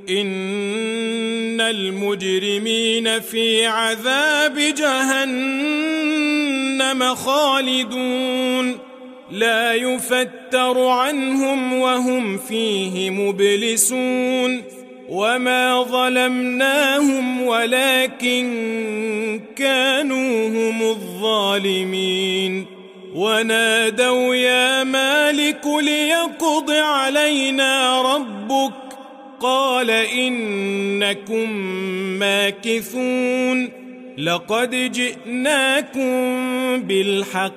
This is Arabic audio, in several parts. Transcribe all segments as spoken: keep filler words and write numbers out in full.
إن المجرمين في عذاب جهنم خالدون لا يفتر عنهم وهم فيه مبلسون وما ظلمناهم ولكن كانوا هم الظالمين ونادوا يا مالك ليقض علينا ربك قال إنكم ماكثون لقد جئناكم بالحق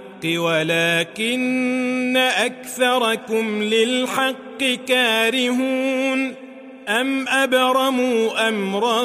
ولكن أكثركم للحق كارهون أم أبرموا أمرا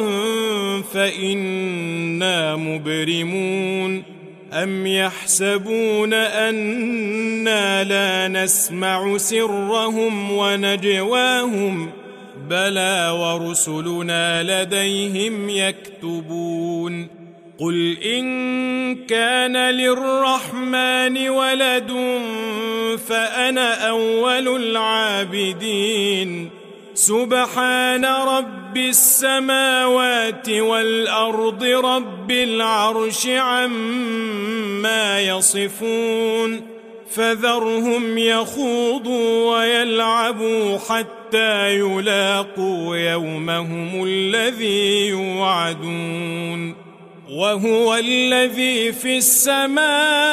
فإنا مبرمون أم يحسبون أنا لا نسمع سرهم ونجواهم بلى ورسلنا لديهم يكتبون قل إن كان للرحمن ولد فأنا أول العابدين سبحان رب السماوات والأرض رب العرش عما يصفون فذرهم يخوضوا ويلعبوا حتى يلاقوا يومهم الذي يوعدون وهو الذي في السماء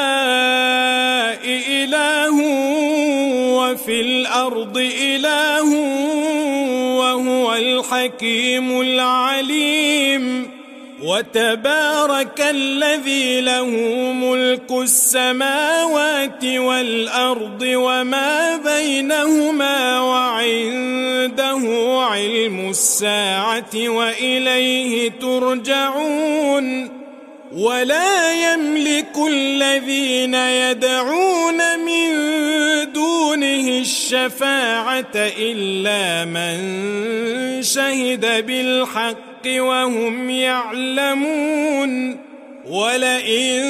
إله وفي الأرض إله وهو الحكيم العليم وتبارك الذي له ملك السماوات والأرض وما بينهما وعنده علم الساعة وإليه ترجعون ولا يملك الذين يدعون من دونه الشفاعة إلا من شهد بالحق وهم يعلمون ولئن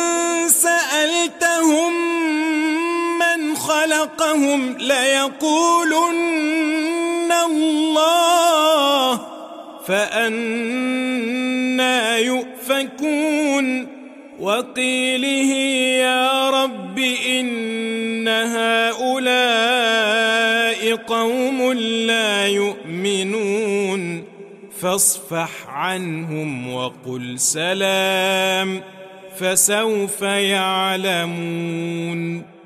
سألتهم من خلقهم ليقولن الله فأنى يؤفكون وقيله يا رب إن هؤلاء قوم لا يؤمنون فاصفح عنهم وقل سلام فسوف يعلمون.